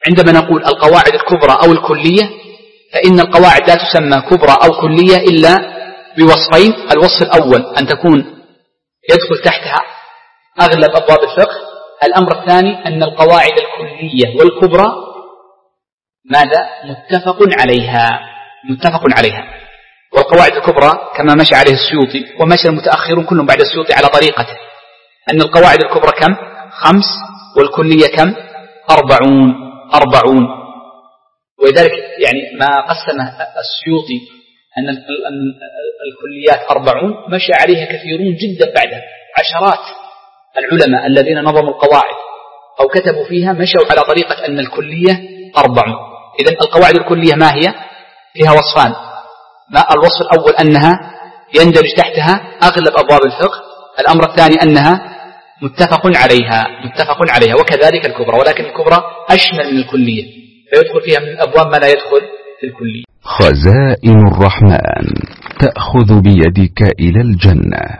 عندما نقول القواعد الكبرى أو الكلية، فإن القواعد لا تسمى كبرى أو كلية إلا بوصفين: الوصف الأول أن تكون يدخل تحتها أغلب أبواب الفقه. الأمر الثاني أن القواعد الكلية والكبرى ماذا؟ متفق عليها. والقواعد الكبرى كما مشى عليه السيوطي ومشى المتأخرون كلهم بعد السيوطي على طريقته، أن القواعد الكبرى كم؟ 5، والكلية كم؟ 40. ولذلك يعني ما قسمه السيوطي أن الكليات 40 مشى عليها كثيرون جدا بعده، عشرات العلماء الذين نظموا القواعد أو كتبوا فيها مشوا على طريقة أن الكلية 40. إذن القواعد الكلية ما هي؟ فيها وصفان: الوصف الأول أنها يندرج تحتها أغلب أبواب الفقه، الأمر الثاني أنها متفق عليها، وكذلك الكبرى، ولكن الكبرى أشمل من الكلية فيدخل فيها من الأبواب ما لا يدخل في الكلية. خزائن الرحمن تأخذ بيدك إلى الجنة.